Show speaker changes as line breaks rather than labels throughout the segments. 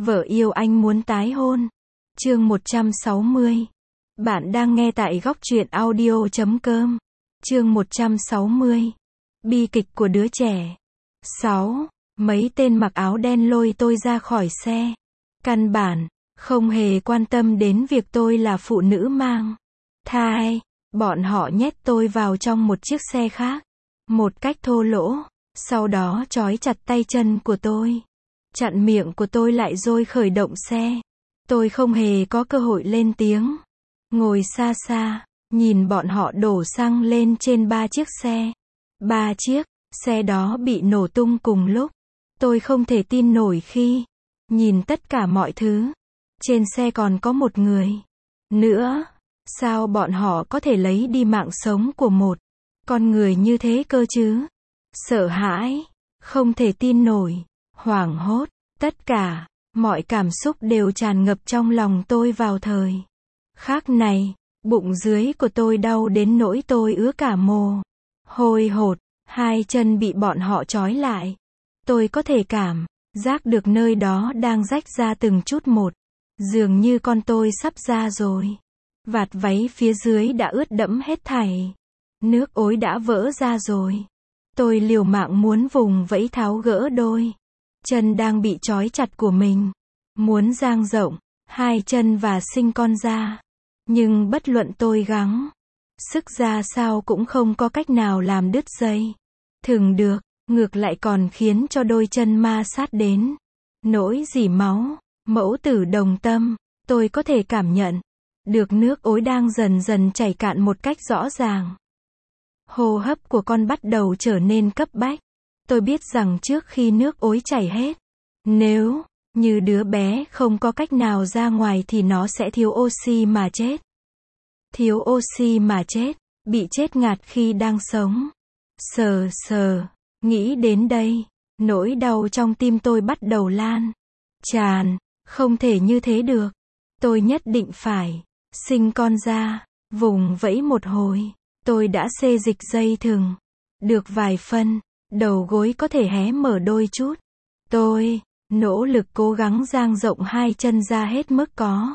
Vợ yêu anh muốn tái hôn. Chương 160. Bạn đang nghe tại góc truyện audio.com. Chương 160. Bi kịch của đứa trẻ. 6. Mấy tên mặc áo đen lôi tôi ra khỏi xe. Căn bản không hề quan tâm đến việc tôi là phụ nữ mang thai. Bọn họ nhét tôi vào trong một chiếc xe khác, một cách thô lỗ, sau đó trói chặt tay chân của tôi, chặn miệng của tôi lại rồi khởi động xe. Tôi không hề có cơ hội lên tiếng. Ngồi xa xa, nhìn bọn họ đổ xăng lên trên 3 chiếc xe. 3 chiếc xe đó bị nổ tung cùng lúc. Tôi không thể tin nổi khi nhìn tất cả mọi thứ. Trên xe còn có một người nữa. Sao bọn họ có thể lấy đi mạng sống của một con người như thế cơ chứ? Sợ hãi, không thể tin nổi, hoảng hốt, tất cả mọi cảm xúc đều tràn ngập trong lòng tôi vào thời khắc này. Bụng dưới của tôi đau đến nỗi tôi ứa cả mồ hôi hột. Hai chân bị bọn họ trói lại. Tôi có thể cảm giác được nơi đó đang rách ra từng chút một. Dường như con tôi sắp ra rồi. Vạt váy phía dưới đã ướt đẫm hết thảy. Nước ối đã vỡ ra rồi. Tôi liều mạng muốn vùng vẫy tháo gỡ đôi chân đang bị trói chặt của mình. Muốn dang rộng hai chân và sinh con ra. Nhưng bất luận tôi gắng sức ra sao cũng không có cách nào làm đứt dây thừng được. Ngược lại còn khiến cho đôi chân ma sát đến nỗi rỉ máu. Mẫu tử đồng tâm. Tôi có thể cảm nhận được nước ối đang dần dần chảy cạn một cách rõ ràng. Hô hấp của con bắt đầu trở nên cấp bách. Tôi biết rằng trước khi nước ối chảy hết, nếu như đứa bé không có cách nào ra ngoài thì nó sẽ thiếu oxy mà chết. Thiếu oxy mà chết, bị chết ngạt khi đang sống. Nghĩ đến đây, nỗi đau trong tim tôi bắt đầu lan tràn. Không thể như thế được. Tôi nhất định phải sinh con ra. Vùng vẫy một hồi, tôi đã xê dịch dây thừng được vài phân, đầu gối có thể hé mở đôi chút. Tôi nỗ lực cố gắng dang rộng hai chân ra hết mức có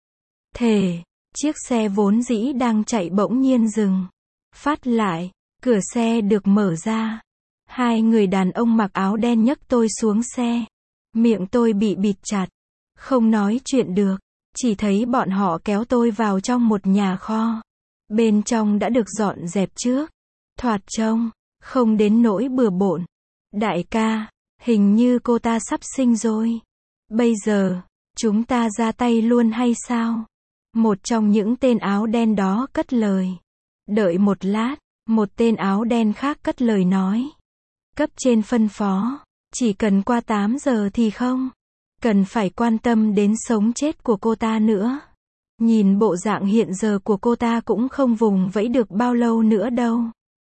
thể. Chiếc xe vốn dĩ đang chạy bỗng nhiên dừng phát lại. Cửa xe được mở ra. Hai người đàn ông mặc áo đen nhấc tôi xuống xe. Miệng tôi bị bịt chặt, không nói chuyện được. Chỉ thấy bọn họ kéo tôi vào trong một nhà kho. Bên trong đã được dọn dẹp trước. Thoạt trông không đến nỗi bừa bộn. Đại ca, hình như cô ta sắp sinh rồi. Bây giờ chúng ta ra tay luôn hay sao? Một trong những tên áo đen đó cất lời. Đợi một lát, một tên áo đen khác cất lời nói. Cấp trên phân phó, chỉ cần qua 8 giờ thì không cần phải quan tâm đến sống chết của cô ta nữa. Nhìn bộ dạng hiện giờ của cô ta cũng không vùng vẫy được bao lâu nữa đâu.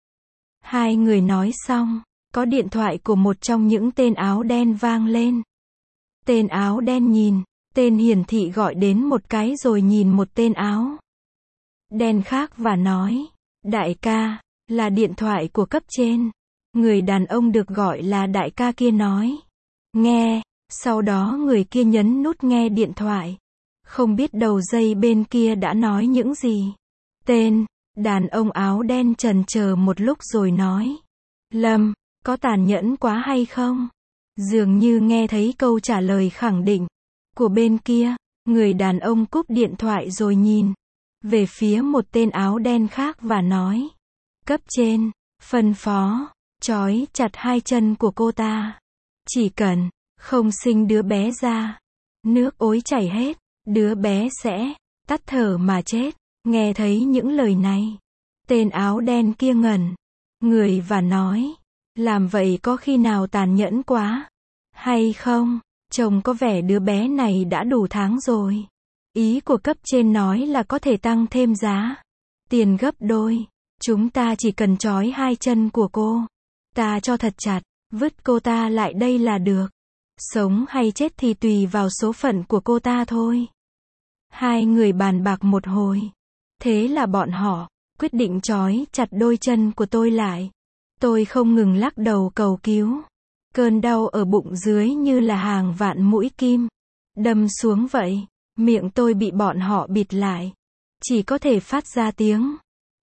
Hai người nói xong, có điện thoại của một trong những tên áo đen vang lên. Tên áo đen nhìn tên hiển thị gọi đến một cái rồi nhìn một tên áo đen khác và nói. Đại ca, là điện thoại của cấp trên. Người đàn ông được gọi là đại ca kia nói. Nghe. Sau đó người kia nhấn nút nghe điện thoại. Không biết đầu dây bên kia đã nói những gì. Tên đàn ông áo đen chần chờ một lúc rồi nói. Lâm, có tàn nhẫn quá hay không? Dường như nghe thấy câu trả lời khẳng định của bên kia. Người đàn ông cúp điện thoại rồi nhìn về phía một tên áo đen khác và nói. Cấp trên phân phó trói chặt hai chân của cô ta. Chỉ cần không sinh đứa bé ra, nước ối chảy hết, đứa bé sẽ tắt thở mà chết. Nghe thấy những lời này, tên áo đen kia ngẩn người và nói. Làm vậy có khi nào tàn nhẫn quá hay không? Trông có vẻ đứa bé này đã đủ tháng rồi. Ý của cấp trên nói là có thể tăng thêm giá tiền gấp đôi. Chúng ta chỉ cần trói hai chân của cô ta cho thật chặt, vứt cô ta lại đây là được. Sống hay chết thì tùy vào số phận của cô ta thôi. Hai người bàn bạc một hồi. Thế là bọn họ quyết định trói chặt đôi chân của tôi lại. Tôi không ngừng lắc đầu cầu cứu. Cơn đau ở bụng dưới như là hàng vạn mũi kim đâm xuống vậy. Miệng tôi bị bọn họ bịt lại. Chỉ có thể phát ra tiếng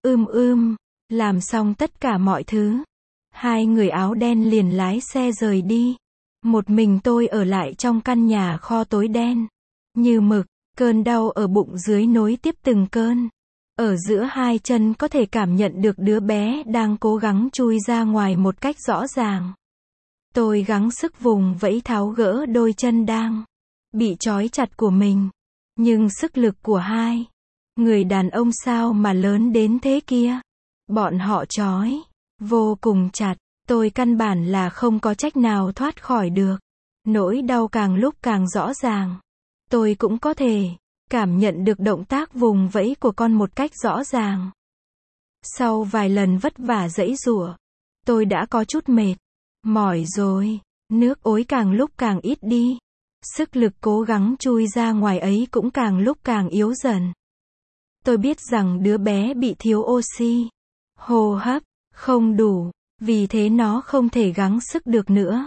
làm xong tất cả mọi thứ. Hai người áo đen liền lái xe rời đi. Một mình tôi ở lại trong căn nhà kho tối đen như mực, cơn đau ở bụng dưới nối tiếp từng cơn. Ở giữa hai chân có thể cảm nhận được đứa bé đang cố gắng chui ra ngoài một cách rõ ràng. Tôi gắng sức vùng vẫy tháo gỡ đôi chân đang bị trói chặt của mình. Nhưng sức lực của hai người đàn ông sao mà lớn đến thế kia. Bọn họ trói vô cùng chặt, tôi căn bản là không có cách nào thoát khỏi được. Nỗi đau càng lúc càng rõ ràng. Tôi cũng có thể cảm nhận được động tác vùng vẫy của con một cách rõ ràng. Sau vài lần vất vả giãy giụa, tôi đã có chút mệt, mỏi rồi. Nước ối càng lúc càng ít đi. Sức lực cố gắng chui ra ngoài ấy cũng càng lúc càng yếu dần. Tôi biết rằng đứa bé bị thiếu oxy, hô hấp không đủ, vì thế nó không thể gắng sức được nữa.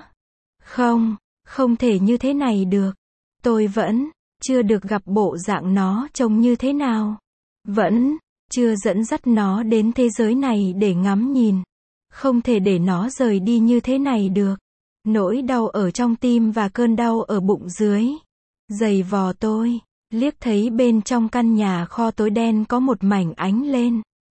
Không thể như thế này được. Tôi vẫn chưa được gặp bộ dạng nó trông như thế nào. Vẫn chưa dẫn dắt nó đến thế giới này để ngắm nhìn. Không thể để nó rời đi như thế này được. Nỗi đau ở trong tim và cơn đau ở bụng dưới giày vò tôi. Liếc thấy bên trong căn nhà kho tối đen có một mảnh ánh lên.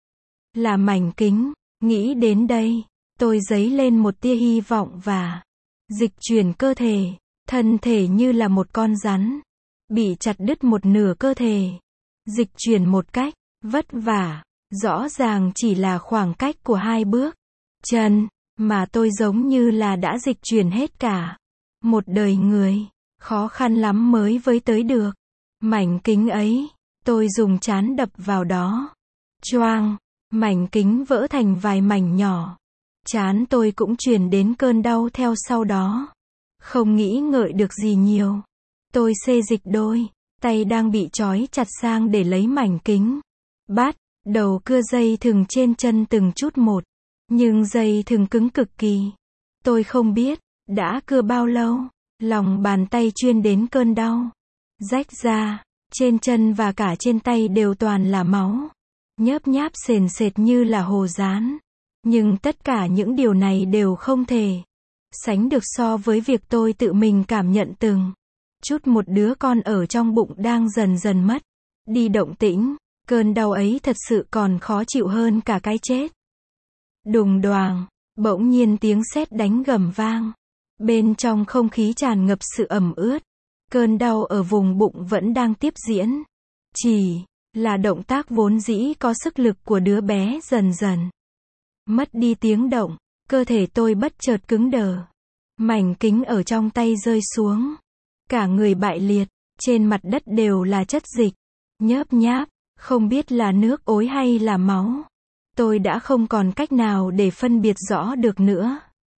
Là mảnh kính. Nghĩ đến đây, tôi dấy lên một tia hy vọng và dịch chuyển cơ thể. Thân thể như là một con rắn bị chặt đứt một nửa cơ thể. Dịch chuyển một cách vất vả. Rõ ràng chỉ là khoảng cách của 2 bước chân, mà tôi giống như là đã dịch chuyển hết cả một đời người. Khó khăn lắm mới với tới được mảnh kính ấy. Tôi dùng trán đập vào đó. Choang, mảnh kính vỡ thành vài mảnh nhỏ. Trán tôi cũng truyền đến cơn đau theo sau đó. Không nghĩ ngợi được gì nhiều. Tôi xê dịch đôi tay đang bị trói chặt sang để lấy mảnh kính. Bắt đầu cưa dây thừng trên chân từng chút một. Nhưng dây thừng cứng cực kỳ. Tôi không biết đã cưa bao lâu. Lòng bàn tay chuyên đến cơn đau rách ra. Trên chân và cả trên tay đều toàn là máu. Nhớp nháp sền sệt như là hồ dán. Nhưng tất cả những điều này đều không thể sánh được so với việc tôi tự mình cảm nhận từng chút một đứa con ở trong bụng đang dần dần mất đi động tĩnh. Cơn đau ấy thật sự còn khó chịu hơn cả cái chết. Đùng đoàng, bỗng nhiên tiếng sét đánh gầm vang. Bên trong không khí tràn ngập sự ẩm ướt. Cơn đau ở vùng bụng vẫn đang tiếp diễn. Chỉ là động tác vốn dĩ có sức lực của đứa bé dần dần mất đi tiếng động. Cơ thể tôi bất chợt cứng đờ. Mảnh kính ở trong tay rơi xuống. Cả người bại liệt. Trên mặt đất đều là chất dịch nhớp nháp, không biết là nước ối hay là máu. Tôi đã không còn cách nào để phân biệt rõ được nữa.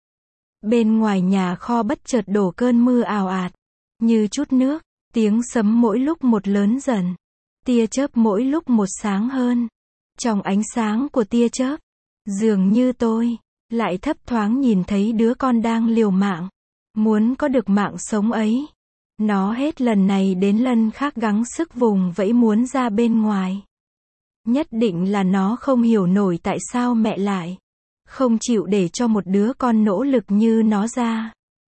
Bên ngoài nhà kho bất chợt đổ cơn mưa ào ạt như chút nước. Tiếng sấm mỗi lúc một lớn dần. Tia chớp mỗi lúc một sáng hơn. Trong ánh sáng của tia chớp, dường như tôi lại thấp thoáng nhìn thấy đứa con đang liều mạng muốn có được mạng sống ấy. Nó hết lần này đến lần khác gắng sức vùng vẫy muốn ra bên ngoài. Nhất định là nó không hiểu nổi tại sao mẹ lại không chịu để cho một đứa con nỗ lực như nó ra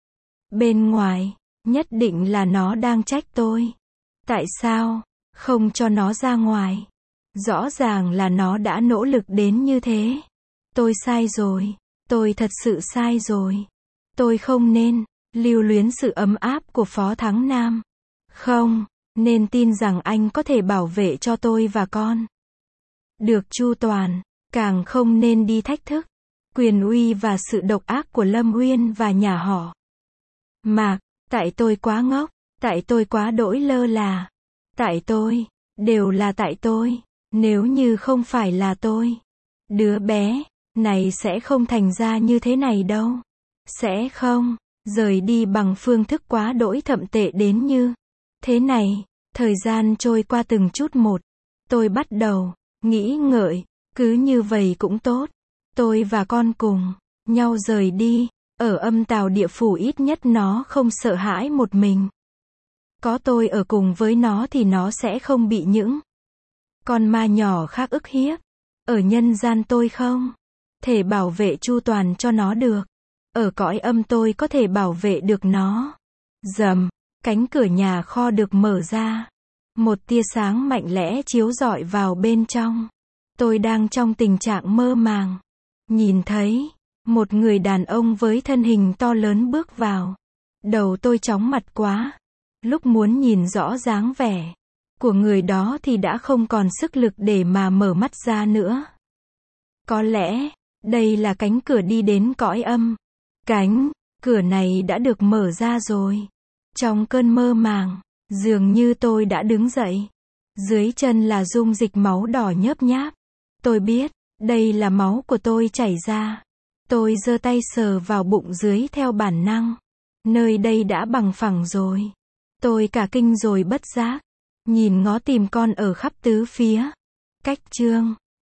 bên ngoài. Nhất định là nó đang trách tôi. Tại sao không cho nó ra ngoài? Rõ ràng là nó đã nỗ lực đến như thế. Tôi sai rồi. Tôi thật sự sai rồi. Tôi không nên lưu luyến sự ấm áp của Phó Thắng Nam. Không nên tin rằng anh có thể bảo vệ cho tôi và con được chu toàn. Càng không nên đi thách thức quyền uy và sự độc ác của Lâm Uyên và nhà họ Mạc. Tại tôi quá ngốc. Tại tôi quá đỗi lơ là. Tại tôi. Đều là tại tôi. Nếu như không phải là tôi, đứa bé này sẽ không thành ra như thế này đâu. Sẽ không rời đi bằng phương thức quá đỗi thậm tệ đến như thế này. Thời gian trôi qua từng chút một. Tôi bắt đầu nghĩ ngợi, cứ như vậy cũng tốt. Tôi và con cùng nhau rời đi. Ở âm tào địa phủ ít nhất nó không sợ hãi một mình. Có tôi ở cùng với nó thì nó sẽ không bị những con ma nhỏ khác ức hiếp. Ở nhân gian tôi không thể bảo vệ chu toàn cho nó được. Ở cõi âm tôi có thể bảo vệ được nó. Rầm, cánh cửa nhà kho được mở ra. Một tia sáng mạnh lẽ chiếu rọi vào bên trong. Tôi đang trong tình trạng mơ màng. Nhìn thấy một người đàn ông với thân hình to lớn bước vào. Đầu tôi chóng mặt quá. Lúc muốn nhìn rõ dáng vẻ của người đó thì đã không còn sức lực để mà mở mắt ra nữa. Có lẽ đây là cánh cửa đi đến cõi âm. Cánh cửa này đã được mở ra rồi. Trong cơn mơ màng, dường như tôi đã đứng dậy. Dưới chân là dung dịch máu đỏ nhớp nháp. Tôi biết, đây là máu của tôi chảy ra. Tôi giơ tay sờ vào bụng dưới theo bản năng. Nơi đây đã bằng phẳng rồi. Tôi cả kinh rồi bất giác. Nhìn ngó tìm con ở khắp tứ phía. Cách chương